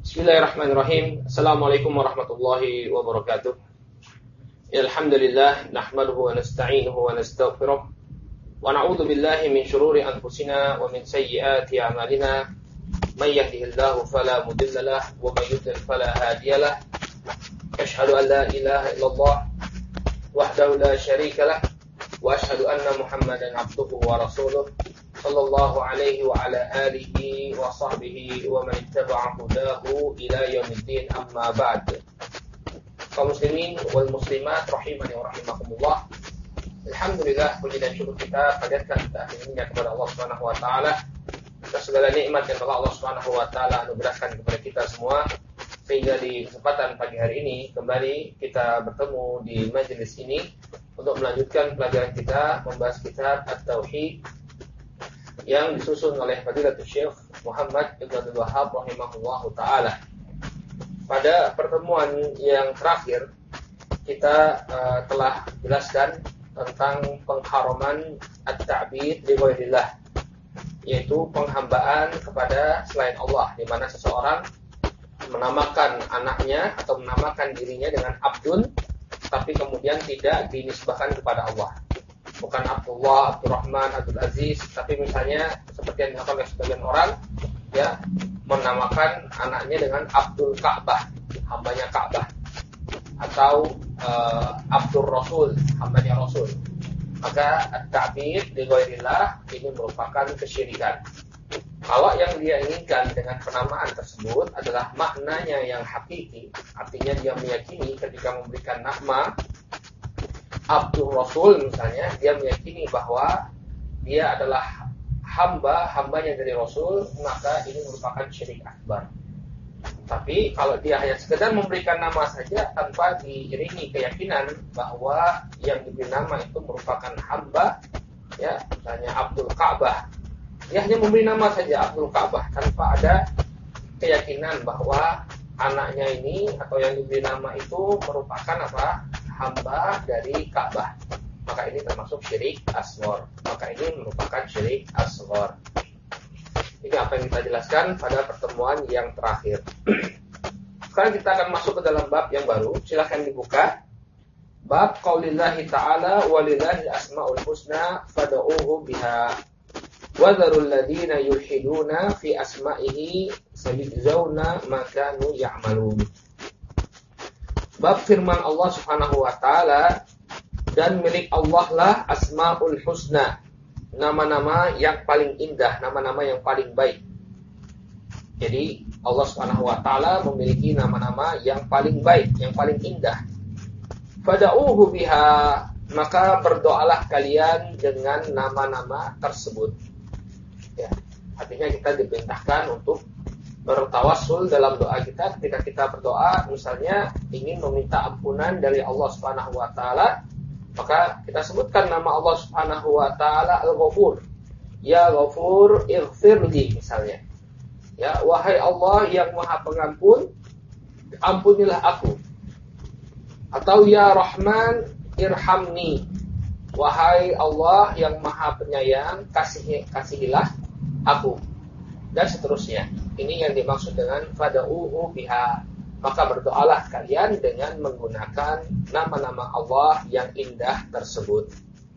Bismillahirrahmanirrahim. Assalamualaikum warahmatullahi wabarakatuh. Alhamdulillah nahmaduhu wa nasta'inuhu wa nastaghfiruh wa na'udzu billahi min shururi anfusina wa min sayyiati a'malina. May yahdihillahu fala mudilla lahu wa may yudlil fala hadiya lahu. Asyhadu an la ilaha illallah wahdahu la syarika lahu wa asyhadu anna Muhammadan abduhu wa rasuluh sallallahu alaihi wa ala alihi wa sahbihi wa man ittaba'a hudahu ila yaumiddin, amma ba'd. Kaum muslimin wal muslimat rahimani wa rahimakumullah. Alhamdulillah, puji dan syukur kita panjatkan akhirnya kepada Allah Subhanahu wa taala atas segala nikmat yang telah Allah Subhanahu wa taala anugerahkan kepada kita semua, sehingga di kesempatan pagi hari ini kembali kita bertemu di majelis ini untuk melanjutkan pelajaran kita membahas kitab At-Tauhid yang disusun oleh Fadilatul Syekh Muhammad Ibn Abdul Wahhab rahimahullahu ta'ala. Pada pertemuan yang terakhir kita telah jelaskan tentang pengharaman at-ta'bid li ghairillah, yaitu penghambaan kepada selain Allah, di mana seseorang menamakan anaknya atau menamakan dirinya dengan Abdun, tapi kemudian tidak dinisbahkan kepada Allah. Bukan Abdullah, Abdurrahman, Abdul Aziz, tapi misalnya seperti yang dilakukan oleh sebagian orang, ya, menamakan anaknya dengan Abdul Ka'bah, hambanya Ka'bah, atau Abdul Rasul, hambanya Rasul. Maka at-ta'bid li ghairillah ini merupakan kesyirikan. Kalau yang dia inginkan dengan penamaan tersebut adalah maknanya yang hakiki, artinya dia meyakini ketika memberikan nama Abdul Rasul misalnya, dia meyakini bahwa dia adalah hambanya dari Rasul, maka ini merupakan syirik akbar. Tapi kalau dia hanya sekedar memberikan nama saja tanpa diiringi keyakinan bahwa yang diberi nama itu merupakan hamba, ya, misalnya Abdul Ka'bah, dia hanya memberi nama saja Abdul Ka'bah tanpa ada keyakinan bahwa anaknya ini atau yang diberi nama itu merupakan apa? Hamba dari Ka'bah, maka ini termasuk syirik asghar. Maka ini merupakan syirik asghar. Ini apa yang kita jelaskan pada pertemuan yang terakhir. Sekarang kita akan masuk ke dalam bab yang baru. Silakan dibuka. Bab qaulillahi ta'ala walillahi asmaul husna fad'uuhu biha wa dzarul ladzina yulhiduna fi asma'ihi sayujzauna ma kanu ya'malun. Bab firman Allah Subhanahu wa taala, dan milik Allah lah asmaul husna, nama-nama yang paling indah, nama-nama yang paling baik. Jadi Allah Subhanahu wa taala memiliki nama-nama yang paling baik, yang paling indah. Fad'uuhu biha, maka berdoalah kalian dengan nama-nama tersebut. Ya, artinya kita diperintahkan untuk bertawassul dalam doa kita. Ketika kita berdoa misalnya ingin meminta ampunan dari Allah Subhanahu wa taala, maka kita sebutkan nama Allah Subhanahu wa taala Al-Ghafur. Ya Ghafur ighfirli misalnya. Ya, wahai Allah yang Maha Pengampun, ampunilah aku. Atau ya Rahman irhamni. Wahai Allah yang Maha Penyayang, kasihilah aku. Dan seterusnya. Ini yang dimaksud dengan fad'uuhu biha. Maka berdoalah kalian dengan menggunakan nama-nama Allah yang indah tersebut.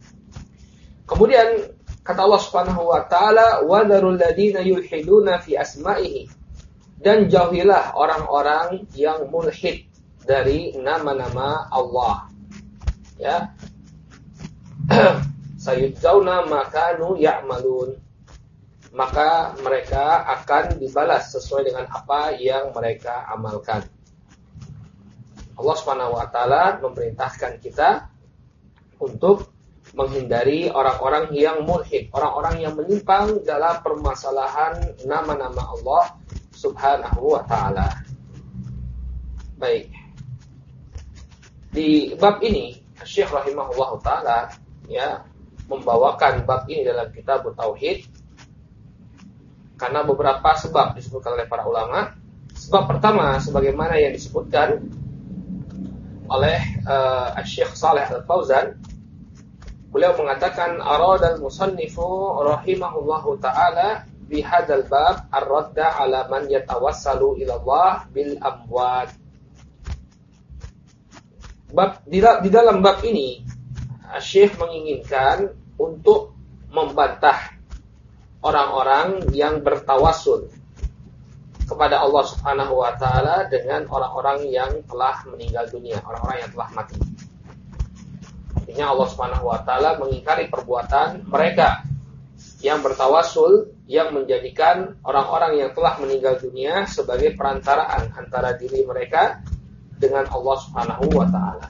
Kemudian kata Allah Subhanahu wa taala, wa dzarul ladzina yulhiduna fi asma'ihi, dan jauhilah orang-orang yang mulhid dari nama-nama Allah. Ya. Sayujzauna ma kanu ya'malun. Maka mereka akan dibalas sesuai dengan apa yang mereka amalkan. Allah Subhanahu wa taala memerintahkan kita untuk menghindari orang-orang yang mulhid, orang-orang yang menyimpang dalam permasalahan nama-nama Allah Subhanahu wa taala. Baik. Di bab ini Syekh rahimahullahu taala ya membawakan bab ini dalam kitab Tauhid karena beberapa sebab disebutkan oleh para ulama. Sebab pertama, sebagaimana yang disebutkan oleh Syekh Shalih Al-Fauzan, beliau mengatakan aradal musannifu rahimahullahu taala fi hadzal bab ar-radda 'ala man yatawassalu ila Allah bil amwat. Di dalam bab ini Syekh menginginkan untuk membantah orang-orang yang bertawassul kepada Allah Subhanahu wa taala dengan orang-orang yang telah meninggal dunia, orang-orang yang telah mati. Artinya Allah Subhanahu wa taala mengingkari perbuatan mereka yang bertawassul, yang menjadikan orang-orang yang telah meninggal dunia sebagai perantaraan antara diri mereka dengan Allah Subhanahu wa taala.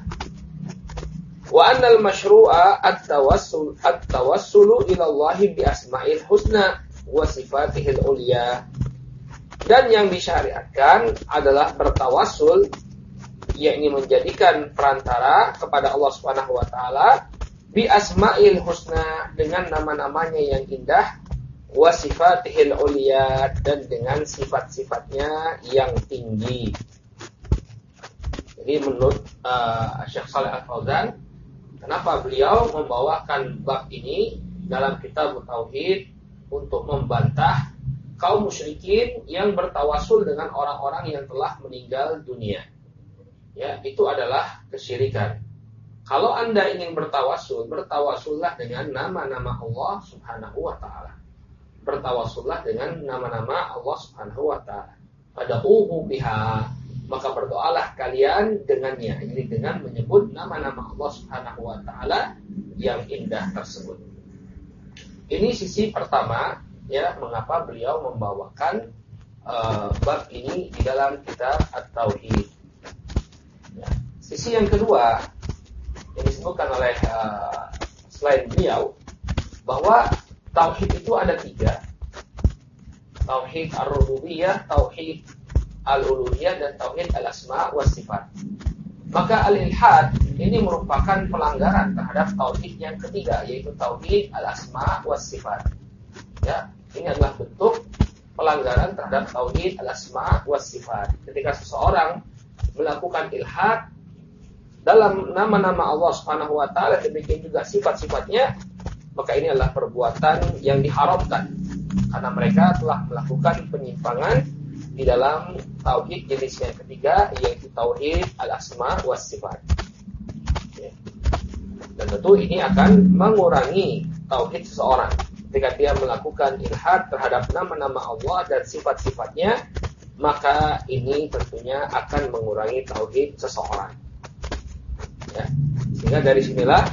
Wa annal masyru'a at-tawassulu ila Allah bi asma'il husna wa sifatihil ulya. Dan yang disyariatkan adalah bertawassul, yakni menjadikan perantara kepada Allah Subhanahu wa taala bi asma'il husna, dengan nama-namanya yang indah, wa sifatihil ulya, dan dengan sifat-sifatnya yang tinggi. Jadi menurut Syekh Shalih Al-Fauzan, kenapa beliau membawakan bab ini dalam kitab Tauhid untuk membantah kaum musyrikin yang bertawassul dengan orang-orang yang telah meninggal dunia. Ya, itu adalah kesyirikan. Kalau Anda ingin bertawassul, bertawassullah dengan nama-nama Allah Subhanahu wa taala. Bertawassullah dengan nama-nama Allah Subhanahu wa taala. Fad'uhu biha, maka berdoalah kalian dengannya, ini dengan menyebut nama-nama Allah Subhanahu wa taala yang indah tersebut. Ini sisi pertama, ya, mengapa beliau membawakan bab ini di dalam kitab At-Tauhid. Ya. Sisi yang kedua yang disebutkan oleh selain beliau, bahwa tauhid itu ada 3. Tauhid ar-rububiyah, tauhid al-uluhiyah, dan tauhid al-asma' wa sifat. Maka al-ilhad ini merupakan pelanggaran terhadap tauhid yang ketiga, yaitu tauhid al-asma' wa sifat. Ya, ini adalah bentuk pelanggaran terhadap tauhid al-asma' wa sifat. Ketika seseorang melakukan ilhad dalam nama-nama Allah Subhanahu wa taala, demikian juga sifat-sifatnya, maka ini adalah perbuatan yang diharamkan karena mereka telah melakukan penyimpangan di dalam tauhid jenis yang ketiga, yaitu tauhid al-asma' wa sifat. Ya. Dan tentu ini akan mengurangi tauhid seseorang. Ketika dia melakukan ilhad terhadap nama-nama Allah dan sifat-sifatnya, maka ini tentunya akan mengurangi tauhid seseorang. Ya. Sehingga dari sinilah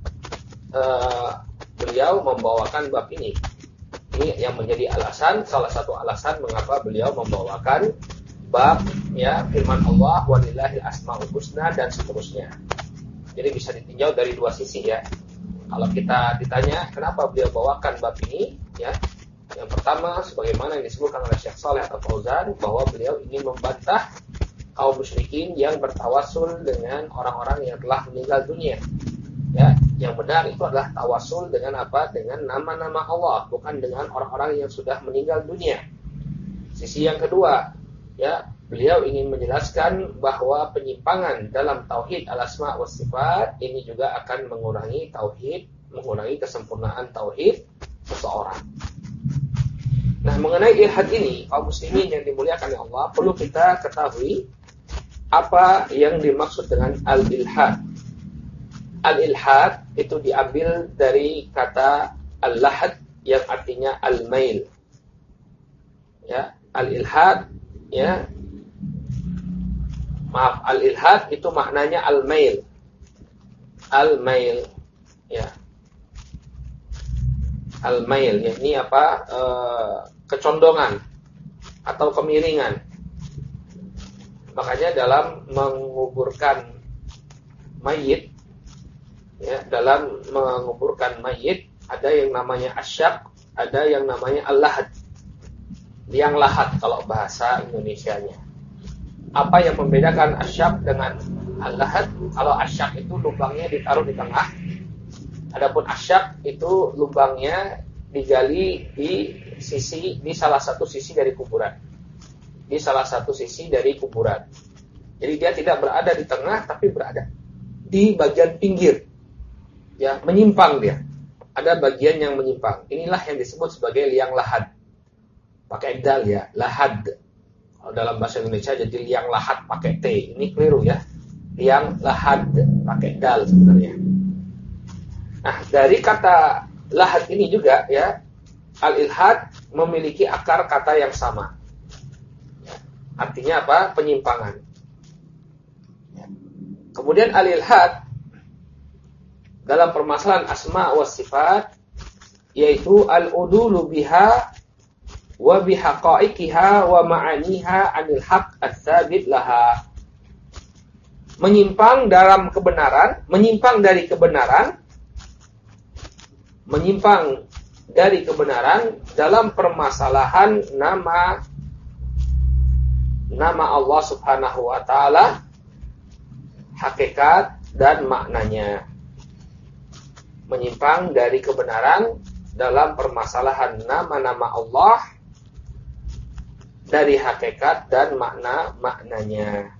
beliau membawakan bab ini. Ini yang menjadi alasan, salah satu alasan mengapa beliau membawakan bab, ya, firman Allah walillahil asmaul husna dan seterusnya. Jadi bisa ditinjau dari 2 sisi, ya. Kalau kita ditanya kenapa beliau bawakan bab ini, ya, yang pertama sebagaimana yang disebutkan oleh Syekh Shalih Al-Fauzan, bahwa beliau ingin membantah kaum musyrikin yang bertawassul dengan orang-orang yang telah meninggal dunia. Ya, yang benar itu adalah tawassul dengan apa? Dengan nama-nama Allah, bukan dengan orang-orang yang sudah meninggal dunia. Sisi yang kedua, ya, beliau ingin menjelaskan bahwa penyimpangan dalam tauhid al-asma' wa sifat ini juga akan mengurangi tauhid, mengurangi kesempurnaan tauhid seseorang. Nah, mengenai ilhad ini, kaum muslimin yang dimuliakan oleh Allah, perlu kita ketahui apa yang dimaksud dengan al-ilhad. Al-ilhad itu diambil dari kata al-lahad yang artinya al-mail. Ya, al-ilhad, ya. Maaf, al-ilhad itu maknanya al-mail. Al-mail, ya. Al-mail, ya, ini apa? Kecondongan atau kemiringan. Makanya dalam menguburkan mayit, ya, dalam menguburkan mayit ada yang namanya asyak, ada yang namanya al-lahad. Liang lahat kalau bahasa Indonesianya. Apa yang membedakan asyak dengan al-lahad? Kalau asyak itu lubangnya ditaruh di tengah, adapun asyak itu lubangnya digali di salah satu sisi dari kuburan. Di salah satu sisi dari kuburan. Jadi dia tidak berada di tengah, tapi berada di bagian pinggir. Ya, menyimpang dia. Ada bagian yang menyimpang. Inilah yang disebut sebagai liang lahat. pakai dal ya, lahad. Kalau dalam bahasa Indonesia jadi liang lahat pakai T. Ini keliru ya. Liang lahat pakai dal sebenarnya. Nah, dari kata lahat ini juga ya, al-ilhad memiliki akar kata yang sama. Artinya apa? Penyimpangan. Kemudian al-ilhad dalam permasalahan asma wa sifat yaitu al-udulu biha wa bihaqaiqiha wa ma'aniha 'anil haqq ats-tsabit laha. Menyimpang dalam kebenaran, menyimpang dari kebenaran dalam permasalahan nama Allah Subhanahu wa taala, hakikat dan maknanya. Menyimpang dari kebenaran dalam permasalahan nama-nama Allah dari hakikat dan maknanya.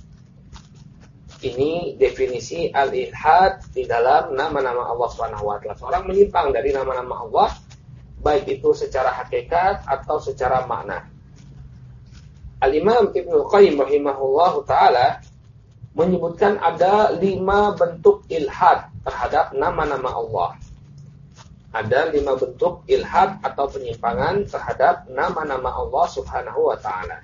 Ini definisi al-ilhad di dalam nama-nama Allah Subhanahu wa taala. Seorang menyimpang dari nama-nama Allah baik itu secara hakikat atau secara makna. Al-Imam Ibnu Qayyim rahimahullahu taala menyebutkan ada 5 bentuk ilhad terhadap nama-nama Allah. Ada 5 bentuk ilhad atau penyimpangan terhadap nama-nama Allah Subhanahu wa taala.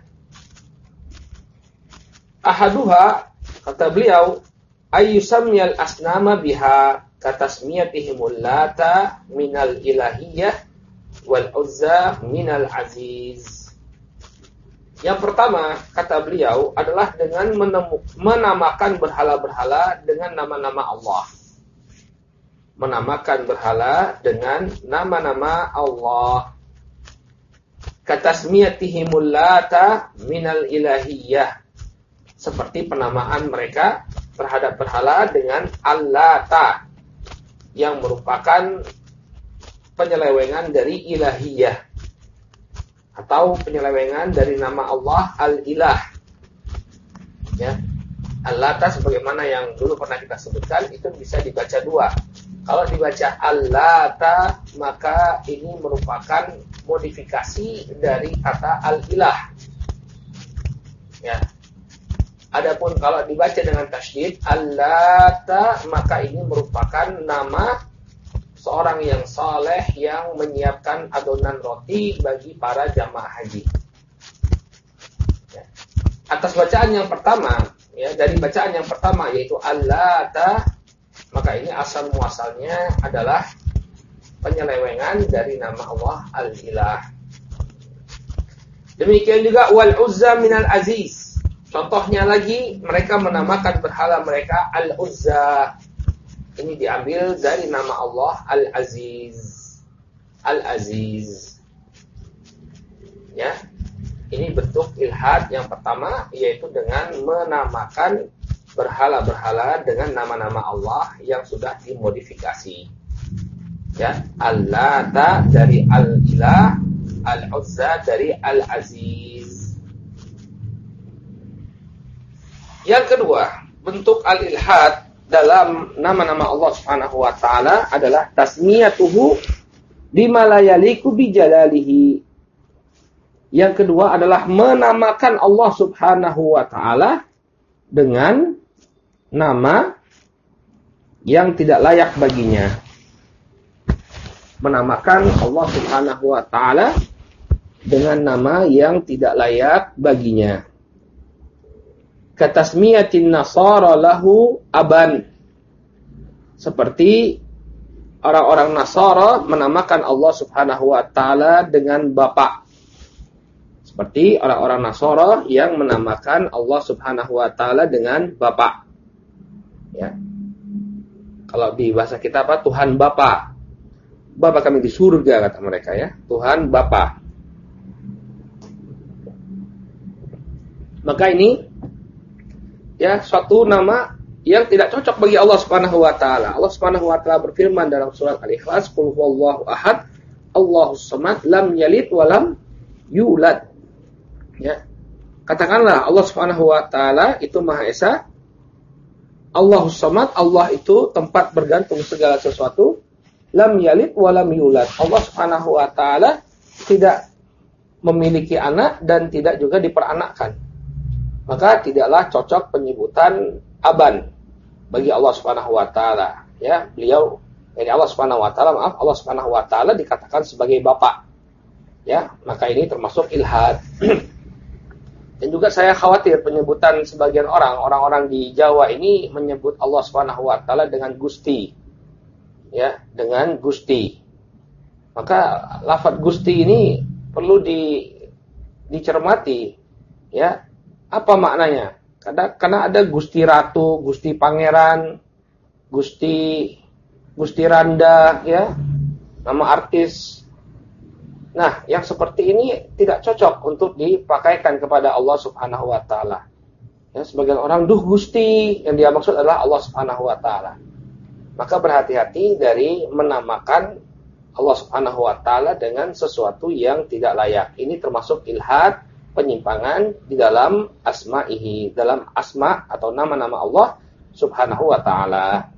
Ahaduha, kata beliau, ayyusamyal asnama biha katasmiyatihimul lata minal ilahiyah wal uzza minal aziz. Yang pertama, kata beliau, adalah dengan menamakan berhala-berhala dengan nama-nama Allah. Menamakan berhala dengan nama-nama Allah. Katasmiyatihimul lata minal ilahiyah. Seperti penamaan mereka terhadap berhala dengan Al-Lata, yang merupakan penyelewengan dari ilahiyah, atau penyelewengan dari nama Allah Al-Ilah. Ya. Al-Lata sebagaimana yang dulu pernah kita sebutkan itu bisa dibaca 2. Kalau dibaca Al-Lata maka ini merupakan modifikasi dari kata Al-Ilah. Ya. Adapun kalau dibaca dengan tasydid Al-Lata maka ini merupakan nama seorang yang saleh yang menyiapkan adonan roti bagi para jamaah haji. Ya. Atas bacaan yang pertama, ya, dari bacaan yang pertama yaitu Al-Lata, maka ini asal muasalnya adalah penyelewengan dari nama Allah Al-Ilah. Demikian juga Wal-Uzza minal Aziz. Contohnya lagi, mereka menamakan berhala mereka Al-Uzza. Ini diambil dari nama Allah Al-Aziz. Al-Aziz. Ya. Ini bentuk ilhad yang pertama, yaitu dengan menamakan berhala-berhala dengan nama-nama Allah yang sudah dimodifikasi. Ya, Al-Lata dari Al-Ilah, Al-Uzza dari Al-Aziz. Yang kedua, bentuk al-ilhad dalam nama-nama Allah Subhanahu wa taala adalah tasmiyatuhu bima la yaliku bi jalalihi. Yang kedua adalah menamakan Allah Subhanahu wa taala dengan nama yang tidak layak baginya. Menamakan Allah Subhanahu wa taala dengan nama yang tidak layak baginya. Katasmiyatin nasara lahu aban. Seperti orang-orang Nasara menamakan Allah Subhanahu wa taala dengan Bapa. Seperti orang-orang Nasara yang menamakan Allah Subhanahu wa taala dengan Bapa. Ya. Kalau di bahasa kita apa? Tuhan Bapa. Bapa kami di surga kata mereka ya. Tuhan Bapa. Maka ini ya suatu nama yang tidak cocok bagi Allah Subhanahu wa taala. Allah Subhanahu wa taala berfirman dalam surat Al-Ikhlas, "Qul huwallahu ahad, Allahus samad, lam yalid wa lam yulad." Ya. Katakanlah Allah Subhanahu wa taala itu Maha Esa. Allahus samad, Allah itu tempat bergantung segala sesuatu. Lam yalid wa lam yulad. Allah Subhanahu wa taala tidak memiliki anak dan tidak juga diperanakkan. Maka tidaklah cocok penyebutan aban bagi Allah Subhanahu wa taala. Ya, beliau dari Allah Subhanahu wa taala, Allah Subhanahu wa taala dikatakan sebagai bapak. Ya, maka ini termasuk ilhad. Dan juga saya khawatir penyebutan sebagian orang-orang di Jawa ini menyebut Allah Subhanahu wa taala dengan Gusti. Ya, dengan Gusti. Maka lafaz Gusti ini perlu dicermati, ya. Apa maknanya? Karena ada Gusti Ratu, Gusti Pangeran, Gusti Randa, ya, nama artis. Nah, yang seperti ini tidak cocok untuk dipakaikan kepada Allah Subhanahu wa taala. Ya, sebagian orang, duh Gusti, yang dia maksud adalah Allah Subhanahu wa taala. Maka berhati-hati dari menamakan Allah Subhanahu wa taala dengan sesuatu yang tidak layak. Ini termasuk ilhad, penyimpangan di dalam asma'ihi, dalam asma atau nama-nama Allah Subhanahu wa taala.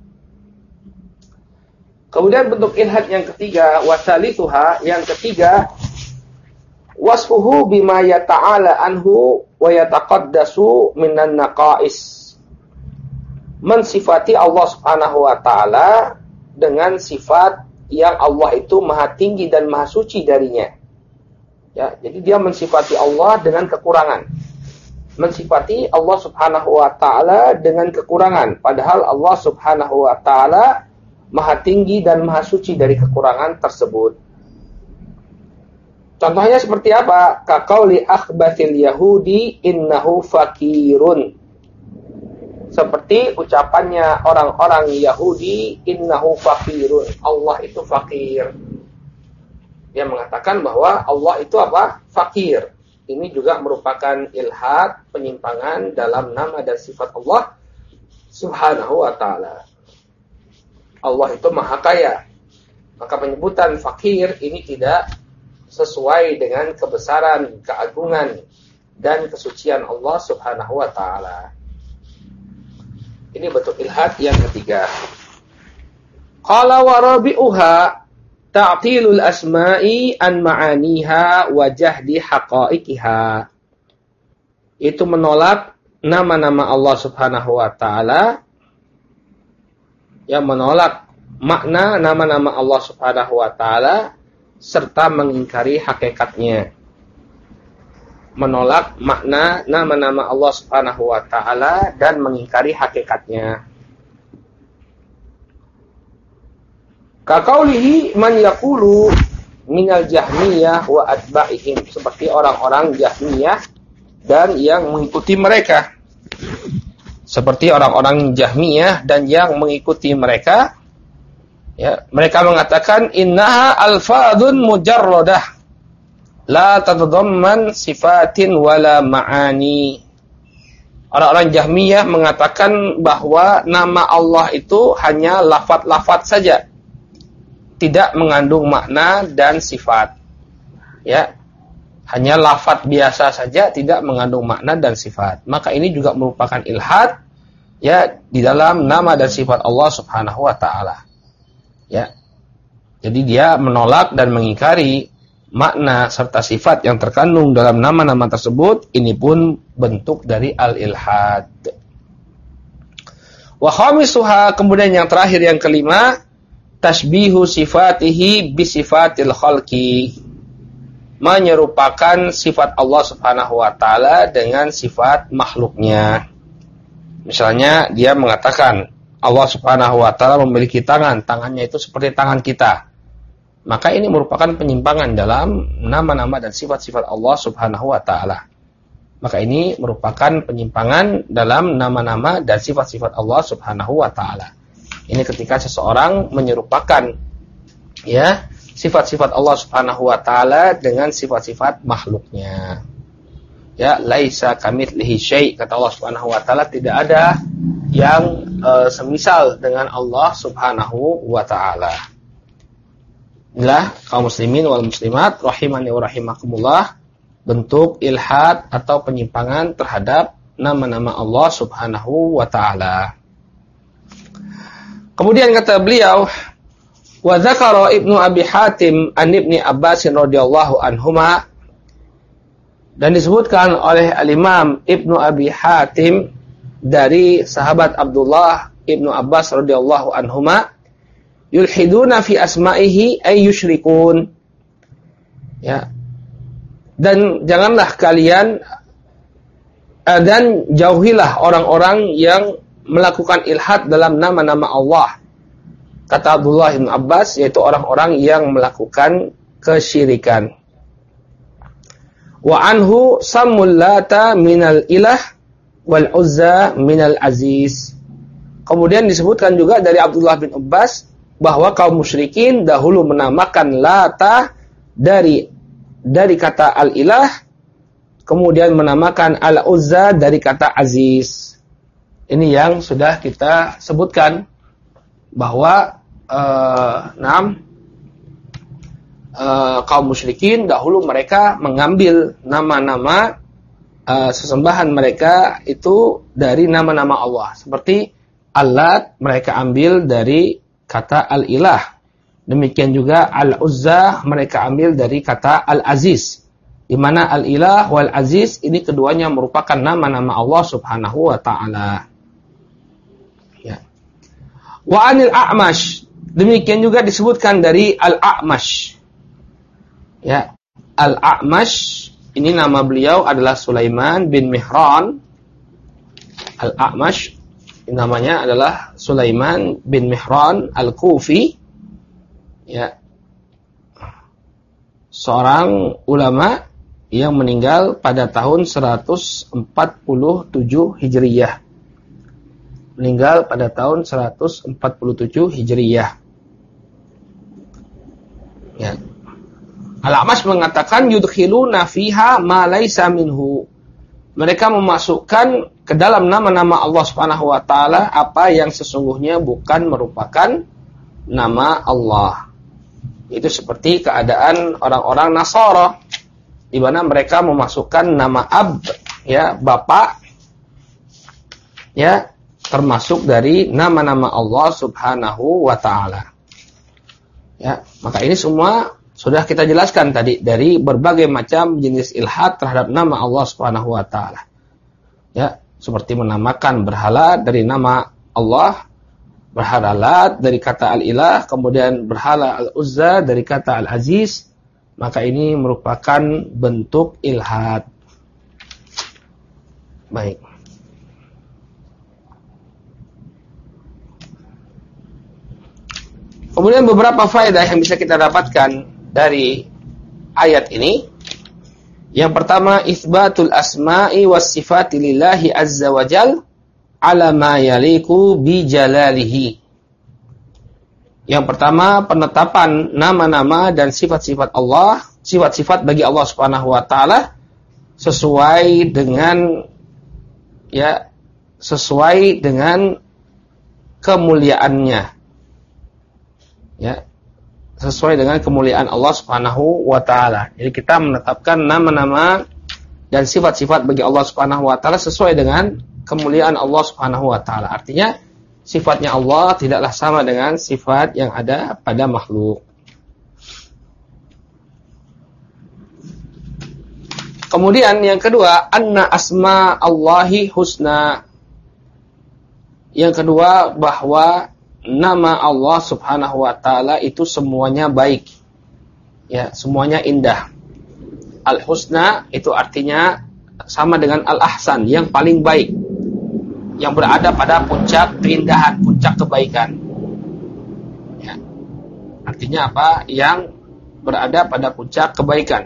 Kemudian bentuk ilhad yang ketiga, wasalithuha, yang ketiga, wasfuhu bima yata'ala anhu wa yataqaddasu minan naqais. Mensifati Allah Subhanahu wa taala dengan sifat yang Allah itu maha tinggi dan maha suci darinya. Ya, jadi dia mensifati Allah dengan kekurangan. Mensifati Allah Subhanahu wa taala dengan kekurangan, padahal Allah Subhanahu wa taala maha tinggi dan maha suci dari kekurangan tersebut. Contohnya seperti apa? Kaqauli akhbathil yahudi innahu fakirun. Seperti ucapannya orang-orang Yahudi, innahu fakirun, Allah itu fakir. Dia mengatakan bahwa Allah itu apa? Fakir. Ini juga merupakan ilhad, penyimpangan dalam nama dan sifat Allah Subhanahu wa ta'ala. Allah itu maha kaya. Maka penyebutan fakir ini tidak sesuai dengan kebesaran, keagungan, dan kesucian Allah Subhanahu wa ta'ala. Ini bentuk ilhad yang ketiga. Qala wa rabi'uha ta'tilul asma'i an ma'aniha wa jahdi haqa'iqiha. Itu menolak nama-nama Allah Subhanahu wa taala, yang menolak makna nama-nama Allah Subhanahu wa taala serta mengingkari hakikatnya. Menolak makna nama-nama Allah Subhanahu wa taala dan mengingkari hakikatnya. Kaqaulihi man yaqulu minal jahmiyah wa atba'ihim, seperti orang-orang Jahmiyah dan yang mengikuti mereka. Seperti orang-orang Jahmiyah dan yang mengikuti mereka, ya, mereka mengatakan innaha alfadun mujarradah la tatadamman sifatin wala ma'ani. Orang-orang Jahmiyah mengatakan bahwa nama Allah itu hanya lafaz-lafaz saja, tidak mengandung makna dan sifat. Ya, hanya lafaz biasa saja, tidak mengandung makna dan sifat. Maka ini juga merupakan ilhad, ya, di dalam nama dan sifat Allah Subhanahu wa taala. Ya. Jadi dia menolak dan mengingkari makna serta sifat yang terkandung dalam nama-nama tersebut. Ini pun bentuk dari al-ilhad. Wa khamisuha, kemudian yang terakhir, yang kelima, tashbihu sifatihi bisifatil khalqi, menyerupakan sifat Allah Subhanahu wa taala dengan sifat makhluknya. Misalnya dia mengatakan Allah Subhanahu wa taala memiliki tangan, tangannya itu seperti tangan kita. Maka ini merupakan penyimpangan dalam nama-nama dan sifat-sifat Allah Subhanahu wa taala. Maka ini merupakan penyimpangan dalam nama-nama dan sifat-sifat Allah Subhanahu wa taala. Ini ketika seseorang menyerupakan, ya, sifat-sifat Allah Subhanahu wa taala dengan sifat-sifat makhluknya. Ya, laisa kamitslihi syai', kata Allah Subhanahu wa taala, tidak ada yang semisal dengan Allah Subhanahu wa taala. Inilah kaum muslimin wal muslimat rahimani wa rahimakumullah, bentuk ilhad atau penyimpangan terhadap nama-nama Allah Subhanahu wa taala. Kemudian kata beliau, wa dzakara Ibnu Abi Hatim an Ibni Abbas radhiyallahu anhuma Dan disebutkan oleh Al-Imam Ibnu Abi Hatim dari sahabat Abdullah Ibnu Abbas radhiyallahu anhuma, yulhiduna fi asma'ihi ay yusyrikun. Ya. Dan janganlah kalian dan jauhilah orang-orang yang melakukan ilhad dalam nama-nama Allah. Kata Abdullah bin Abbas, yaitu orang-orang yang melakukan kesyirikan. Wa anhu sammul lata minal ilah wal uzza minal aziz. Kemudian disebutkan juga dari Abdullah bin Abbas bahwa kaum musyrikin dahulu menamakan Lata dari kata al-ilah, kemudian menamakan al-uzza dari kata aziz. Ini yang sudah kita sebutkan bahwa kaum musyrikin dahulu mereka mengambil nama-nama sesembahan mereka itu dari nama-nama Allah. Seperti Al-Lat mereka ambil dari kata Al-Ilah. Demikian juga Al-Uzza mereka ambil dari kata Al-Aziz. Di mana Al-Ilah wal Aziz ini keduanya merupakan nama-nama Allah Subhanahu wa taala. Ya. Wa anil A'mash, demikian juga disebutkan dari Al-A'mash. Ya, Al-A'mash ini nama beliau adalah Sulaiman bin Mihran. Al-A'mash namanya adalah Sulaiman bin Mihran Al-Kufi. Ya. Seorang ulama yang meninggal pada tahun 147 Hijriyah. Meninggal pada tahun 147 Hijriyah. Ya. Al-A'mash mengatakan yudkhiluna fiha ma laisa minhu. Mereka memasukkan ke dalam nama-nama Allah Subhanahu wa taala apa yang sesungguhnya bukan merupakan nama Allah. Itu seperti keadaan orang-orang Nasara di mana mereka memasukkan nama ab, ya, bapak, ya, termasuk dari nama-nama Allah Subhanahu wa taala. Ya, maka ini semua sudah kita jelaskan tadi dari berbagai macam jenis ilhad terhadap nama Allah Subhanahu wa taala. Ya, seperti menamakan berhala dari nama Allah, berhala Lat dari kata Al-Ilah, kemudian berhala Al-Uzza dari kata Al-Aziz, maka ini merupakan bentuk ilhad. Baik. Kemudian beberapa faedah yang bisa kita dapatkan dari ayat ini. Yang pertama, isbatul asma'i was sifati lillahi azza wa jal ala ma yaliku bi jalalihi. Yang pertama, penetapan nama-nama dan sifat-sifat Allah, sifat-sifat bagi Allah Subhanahu wa taala sesuai dengan, ya, sesuai dengan kemuliaannya. Ya, sesuai dengan kemuliaan Allah Subhanahu wa taala. Jadi kita menetapkan nama-nama dan sifat-sifat bagi Allah Subhanahu wa taala sesuai dengan kemuliaan Allah Subhanahu wa taala. Artinya sifatnya Allah tidaklah sama dengan sifat yang ada pada makhluk. Kemudian yang kedua, anna asma Allahi husna. Yang kedua, bahwa nama Allah Subhanahu wa taala itu semuanya baik. Ya, semuanya indah. Al-husna itu artinya sama dengan al-ahsan, yang paling baik. Yang berada pada puncak keindahan, puncak kebaikan. Ya. Artinya apa? Yang berada pada puncak kebaikan.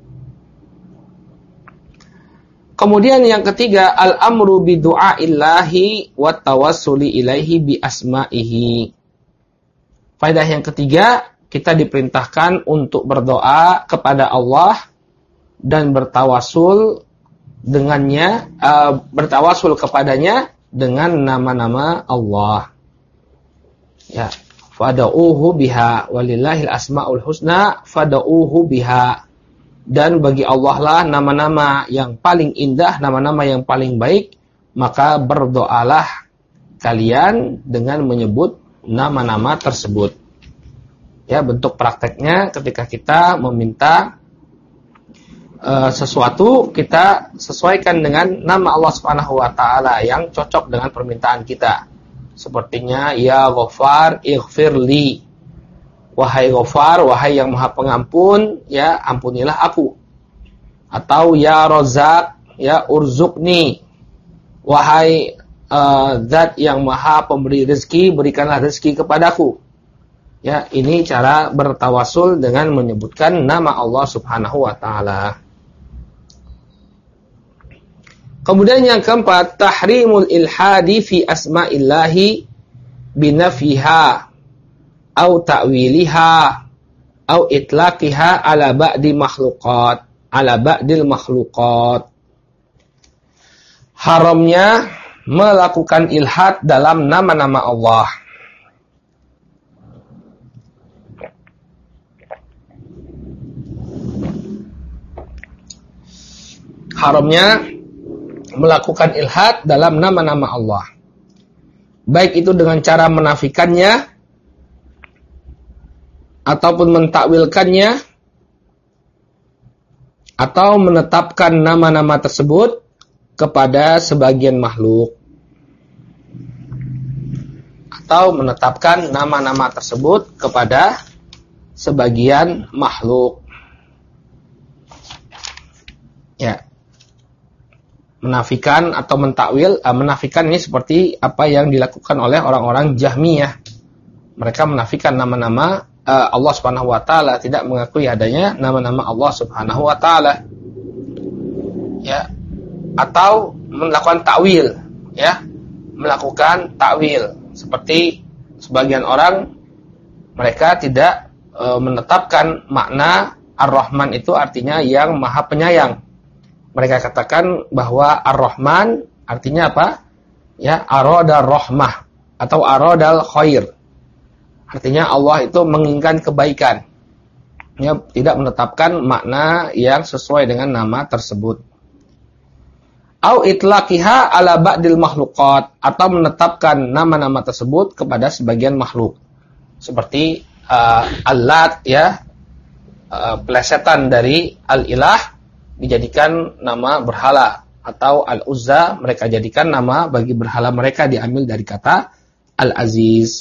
Kemudian yang ketiga, al-amru bi du'aillahi wa tawassuli ilaihi bi asma'ihi. Faedah yang ketiga, kita diperintahkan untuk berdoa kepada Allah dan bertawasul dengannya, bertawasul kepadanya dengan nama-nama Allah. Ya, fada'uhu biha walillahil asmaul husna fada'uhu biha. Dan bagi Allah lah nama-nama yang paling indah, nama-nama yang paling baik, maka berdoalah kalian dengan menyebut nama-nama tersebut. Ya, bentuk prakteknya ketika kita meminta sesuatu kita sesuaikan dengan nama Allah Subhanahu wa taala yang cocok dengan permintaan kita. Sepertinya ya Ghaffar ighfirli. Wahai Ghaffar, wahai yang Maha Pengampun, ya ampunilah aku. Atau ya Razzaq, ya urzuqni. Wahai Zat yang Maha Pemberi rezeki, berikanlah rezeki kepadaku. Ya, ini cara bertawasul dengan menyebutkan nama Allah Subhanahu wa taala. Kemudian yang keempat, tahrimul ilhadi fi asma'illahi binafiha au ta'wiliha au itlaqiha ala ba'dil makhluqat. Haramnya melakukan ilhad dalam nama-nama Allah. Haramnya melakukan ilhad dalam nama-nama Allah. Baik itu dengan cara menafikannya ataupun mentakwilkannya atau menetapkan nama-nama tersebut kepada sebagian makhluk. Atau menetapkan nama-nama tersebut kepada sebagian makhluk. Ya. Menafikan atau mentakwil, menafikan ini seperti apa yang dilakukan oleh orang-orang Jahmiyah. Mereka menafikan nama-nama Allah Subhanahu wa taala, tidak mengakui adanya nama-nama Allah Subhanahu wa taala. Ya. Atau melakukan takwil, ya. Melakukan takwil seperti sebagian orang mereka tidak menetapkan makna Ar-Rahman itu artinya yang Maha Penyayang. Mereka katakan bahwa Ar-Rahman artinya apa? Ya, aradar rahmah atau aradal khair. Artinya Allah itu menginginkan kebaikan. Ya, tidak menetapkan makna yang sesuai dengan nama tersebut. Au itlaqiha ala ba'dil makhluqat, atau menetapkan nama-nama tersebut kepada sebagian makhluk. Seperti Al-Lat, ya, plesetan dari Al-Ilah dijadikan nama berhala, atau Al-Uzza mereka jadikan nama bagi berhala mereka, diambil dari kata Al-Aziz.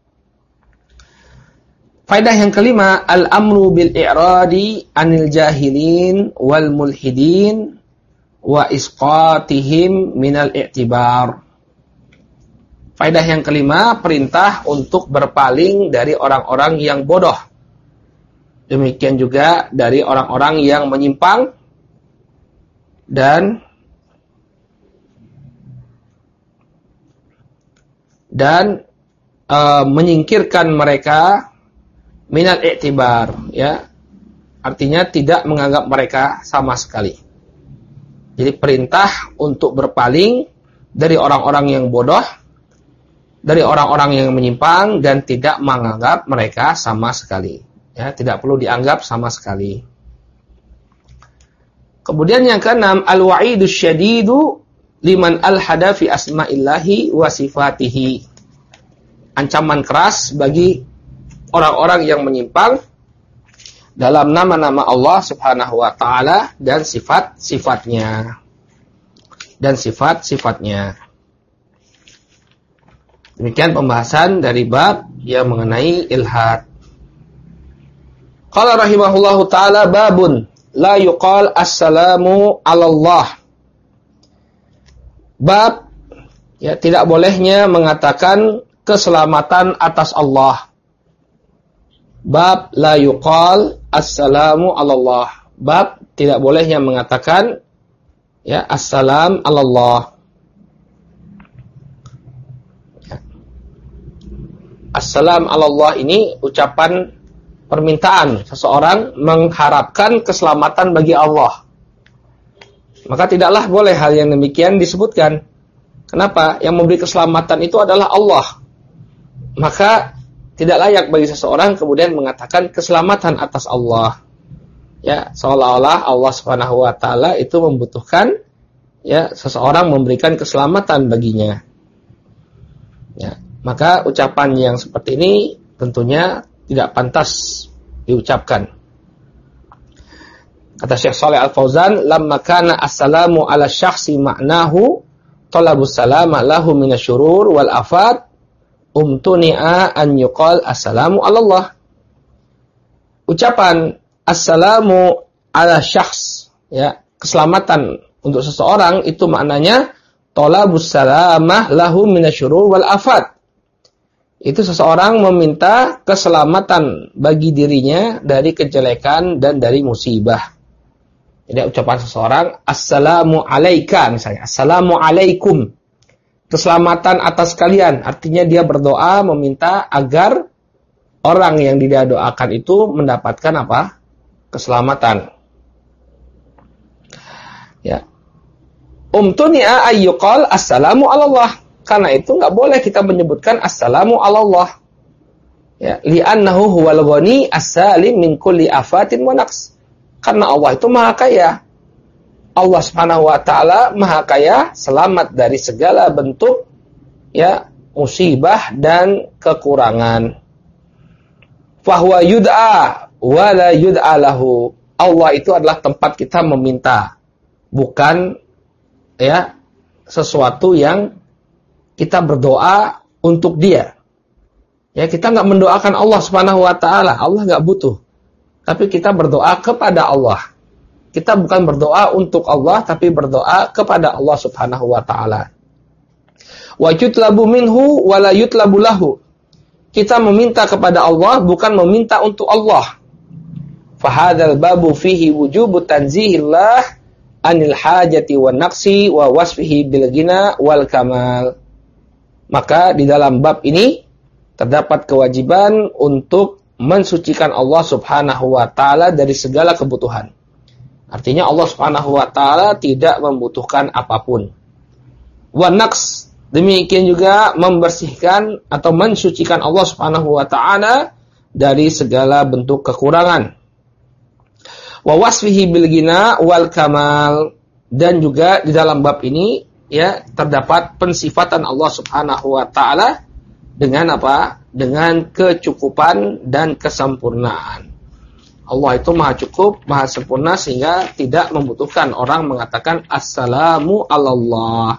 Faedah yang kelima, al-amru bil i'radi anil jahilin wal mulhidin wa isqatihim minal i'tibar. Faedah yang kelima, perintah untuk berpaling dari orang-orang yang bodoh. Demikian juga dari orang-orang yang menyimpang dan menyingkirkan mereka minal i'tibar, ya. Artinya tidak menganggap mereka sama sekali. Jadi perintah untuk berpaling dari orang-orang yang bodoh, dari orang-orang yang menyimpang dan tidak menganggap mereka sama sekali. Ya, tidak perlu dianggap sama sekali. Kemudian yang keenam, al-wa'idus syadidu liman al-hada fi asma'illahi wa sifatihi. Ancaman keras bagi orang-orang yang menyimpang dalam nama-nama Allah Subhanahu wa taala dan sifat-sifatnya. Demikian pembahasan dari bab yang mengenai ilhad. Qala rahimahullahu taala, babun la yuqal assalamu 'alallah. Bab, ya, tidak bolehnya mengatakan keselamatan atas Allah. Bab la yuqal assalamu 'alallah. Bab tidak bolehnya mengatakan, ya, assalam 'alallah. Ya. Assalam 'alallah ini ucapan permintaan seseorang mengharapkan keselamatan bagi Allah. Maka tidaklah boleh hal yang demikian disebutkan. Kenapa? Yang memberi keselamatan itu adalah Allah. Maka tidak layak bagi seseorang kemudian mengatakan keselamatan atas Allah. Ya, seolah-olah Allah Subhanahu wa taala itu membutuhkan, ya, seseorang memberikan keselamatan baginya. Ya, maka ucapan yang seperti ini tentunya tidak pantas diucapkan. Kata Syekh Shalih Al-Fauzan, "Lamma kana assalamu ala syakhsi ma'nahu talabus salama lahu minasyurur wal afat, umtuni'a an yuqal assalamu ala Allah." Ucapan assalamu ala syakhs, ya, keselamatan untuk seseorang itu maknanya talabus salamah lahu minasyurur wal afat. Itu seseorang meminta keselamatan bagi dirinya dari kejelekan dan dari musibah. Jadi ucapan seseorang, assalamu alaika misalnya, assalamu alaikum, keselamatan atas kalian. Artinya dia berdoa meminta agar orang yang dia doakan itu mendapatkan apa? Keselamatan. Ya. Umtuni'a ayyuqal assalamu ala Allah. Karena itu enggak boleh kita menyebutkan assalamu ala Allah. Ya, li'annahu huwal ghani as-salim min kulli afatin wa naqs. Karena Allah itu Maha Kaya. Allah Subhanahu wa taala Maha Kaya, selamat dari segala bentuk ya musibah dan kekurangan. Fahuwa yud'a wa la yud'a lahu. Allah itu adalah tempat kita meminta, bukan ya sesuatu yang kita berdoa untuk dia. Ya, kita enggak mendoakan Allah Subhanahu wa taala. Allah enggak butuh. Tapi kita berdoa kepada Allah. Kita bukan berdoa untuk Allah, tapi berdoa kepada Allah Subhanahu wa taala. Wa yutlabu minhu wa la yutlabu lahu. Kita meminta kepada Allah, bukan meminta untuk Allah. Fa hadzal babu fihi wujubu tanzihillah anil hajati wan naqsi wa wasfihi bil ghina wal kamal. Maka di dalam bab ini terdapat kewajiban untuk mensucikan Allah Subhanahu wa taala dari segala kebutuhan. Artinya Allah Subhanahu wa taala tidak membutuhkan apapun. Wa naqs, demikian juga membersihkan atau mensucikan Allah Subhanahu wa taala dari segala bentuk kekurangan. Wa wasfihi bil ghina wal kamal, dan juga di dalam bab ini ya terdapat pensifatan Allah Subhanahu wa taala dengan apa? Dengan kecukupan dan kesempurnaan. Allah itu Maha cukup, Maha sempurna sehingga tidak membutuhkan orang mengatakan assalamu alallah.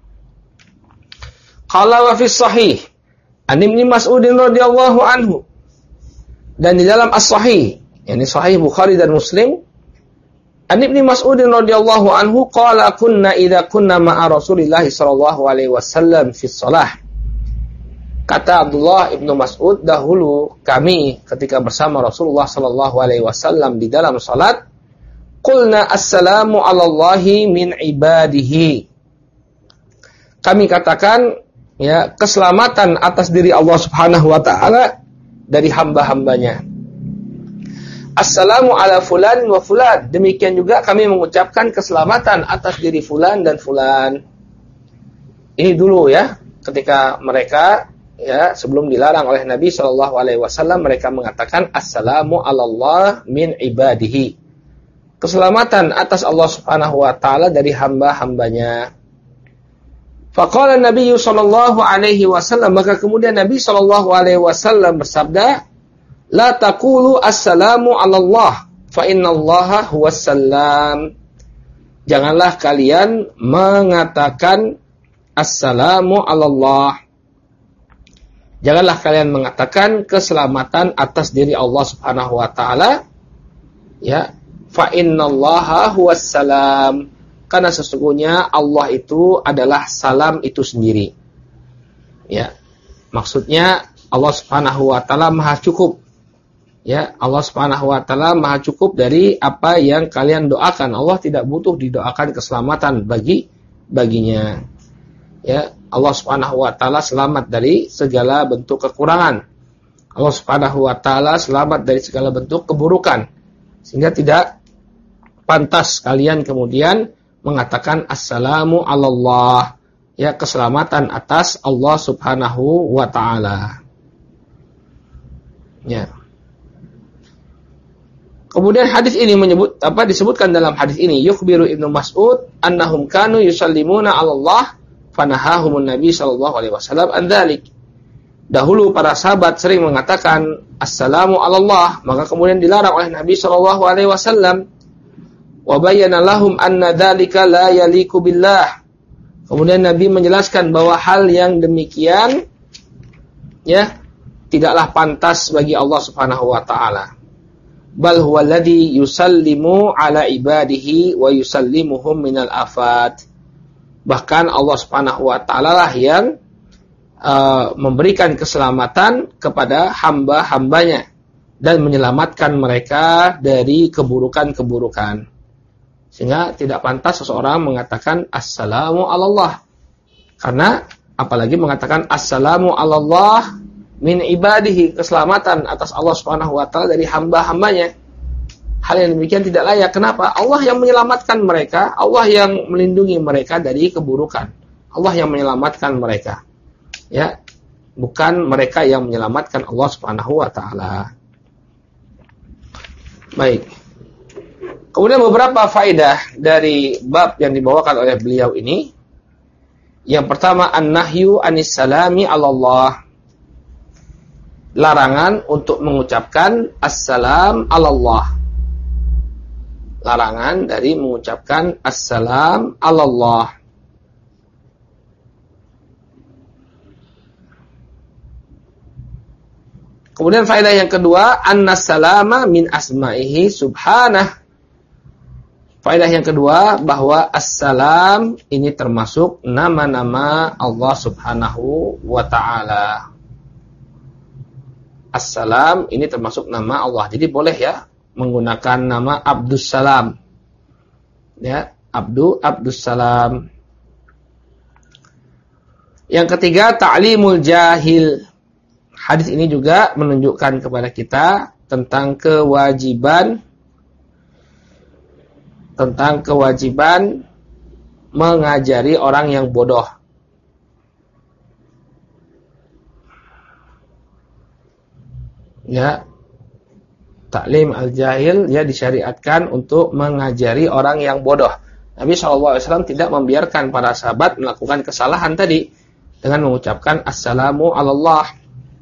Qala wa fi sahih an Ibnu Mas'ud radhiyallahu anhu. Dan di dalam as-sahih, yakni sahih Bukhari dan Muslim, an Ibnu Mas'ud radhiyallahu anhu qala kunna idza kunna ma'a Rasulillah sallallahu alaihi wasallam fi shalah. Kata Abdullah Ibnu Mas'ud, dahulu kami ketika bersama Rasulullah sallallahu alaihi wasallam di dalam salat, qulna assalamu 'alallahi min ibadihi. Kami katakan ya keselamatan atas diri Allah Subhanahu wa taala dari hamba-hambanya. Assalamu ala fulan wa fulan. Demikian juga kami mengucapkan keselamatan atas diri fulan dan fulan. Ini dulu ya, ketika mereka ya sebelum dilarang oleh Nabi sallallahu alaihi wasallam mereka mengatakan assalamu alallah min ibadihi. Keselamatan atas Allah Subhanahu wa taala dari hamba-hambanya. Faqala Nabi sallallahu alaihi wasallam, maka kemudian Nabi sallallahu alaihi wasallam bersabda, la taqulu assalamu alallah fa innallaha huwassalam. Janganlah kalian mengatakan assalamu alallah. Janganlah kalian mengatakan keselamatan atas diri Allah Subhanahu wa taala ya, fa innallaha huwassalam, karena sesungguhnya Allah itu adalah salam itu sendiri. Ya. Maksudnya Allah Subhanahu wa taala Maha cukup. Ya, Allah Subhanahu wa taala Maha cukup dari apa yang kalian doakan. Allah tidak butuh didoakan keselamatan baginya. Ya, Allah Subhanahu wa taala selamat dari segala bentuk kekurangan. Allah Subhanahu wa taala selamat dari segala bentuk keburukan. Sehingga tidak pantas kalian kemudian mengatakan assalamu alallah, ya keselamatan atas Allah Subhanahu wa taala. Ya. Kemudian hadis ini disebutkan dalam hadis ini, yukhbiru Ibnu Mas'ud annahum kanu yusallimuna 'ala Allah fanahahumun Nabi sallallahu alaihi wasallam an dzalik. Dahulu para sahabat sering mengatakan assalamu 'ala Allah, maka kemudian dilarang oleh Nabi sallallahu alaihi wasallam. Wa bayyana lahum anna dzalika la yaliqu billah. Kemudian Nabi menjelaskan bahwa hal yang demikian ya tidaklah pantas bagi Allah Subhanahu wa taala. Bal huwa alladhi yusallimu ala ibadihi wa yusallimuhum minal afat. Bahkan Allah Subhanahu wa taala lah yang memberikan keselamatan kepada hamba-hambanya dan menyelamatkan mereka dari keburukan-keburukan. Sehingga tidak pantas seseorang mengatakan assalamu alallah. Karena apalagi mengatakan assalamu alallah min ibadihi, keselamatan atas Allah Subhanahu wa taala dari hamba-hambanya. Hal yang demikian tidak layak. Kenapa? Allah yang menyelamatkan mereka, Allah yang melindungi mereka dari keburukan. Allah yang menyelamatkan mereka. Ya, bukan mereka yang menyelamatkan Allah Subhanahu wa taala. Baik. Kemudian beberapa faedah dari bab yang dibawakan oleh beliau ini. Yang pertama, an-nahyu anis salami 'ala Allah. Larangan untuk mengucapkan assalam 'ala Allah. Larangan dari mengucapkan assalam 'ala Allah. Kemudian faedah yang kedua, annas-salama min asma'ihi subhanah. Faedah yang kedua, bahwa assalam ini termasuk nama-nama Allah Subhanahu wa ta'ala. Assalam ini termasuk nama Allah. Jadi boleh ya menggunakan nama Abdus Salam. Ya, Abdus Salam. Yang ketiga, ta'limul jahil. Hadis ini juga menunjukkan kepada kita tentang kewajiban mengajari orang yang bodoh. Ya, taklim al-jahil ya disyariatkan untuk mengajari orang yang bodoh. Nabi SAW tidak membiarkan para sahabat melakukan kesalahan tadi dengan mengucapkan assalamu alallah.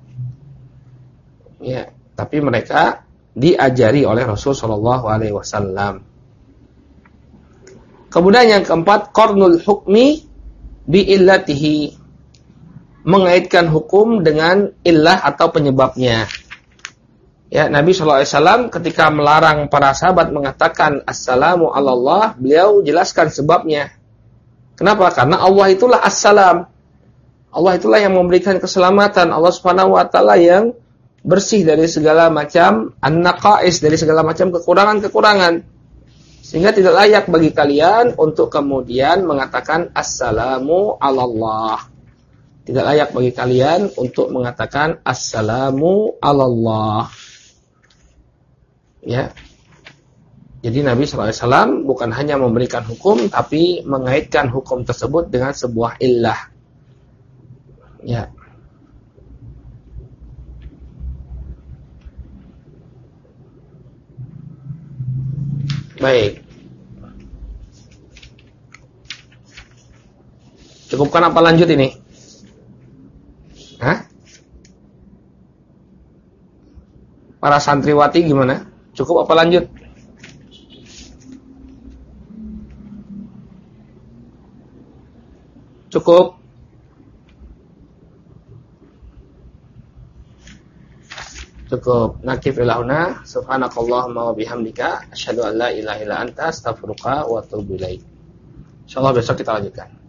Ya, tapi mereka diajari oleh Rasul sallallahu alaihi wasallam. Kemudian yang keempat, qarnul hukmi bi illatihi. Mengaitkan hukum dengan illah atau penyebabnya. Ya, Nabi sallallahu alaihi wasallam ketika melarang para sahabat mengatakan assalamu alallah, beliau jelaskan sebabnya. Kenapa? Karena Allah itulah assalam. Allah itulah yang memberikan keselamatan. Allah Subhanahu wa taala yang bersih dari segala macam an-naqais, dari segala macam kekurangan-kekurangan. Sehingga tidak layak bagi kalian untuk kemudian mengatakan assalamu alallah. Tidak layak bagi kalian untuk mengatakan assalamu alallah. Ya. Jadi Nabi SAW bukan hanya memberikan hukum, tapi mengaitkan hukum tersebut dengan sebuah illah. Ya. Baik. Cukupkan apa lanjut ini? Hah? Para santriwati gimana? Cukup apa lanjut? Cukup. Cukup. Nakif ilahuna. Subhanakallahumma wa bihamdika. Asyhadu an la ilaha illa anta astaghfiruka wa atubu ilaik. Insyaallah besok kita lanjutkan.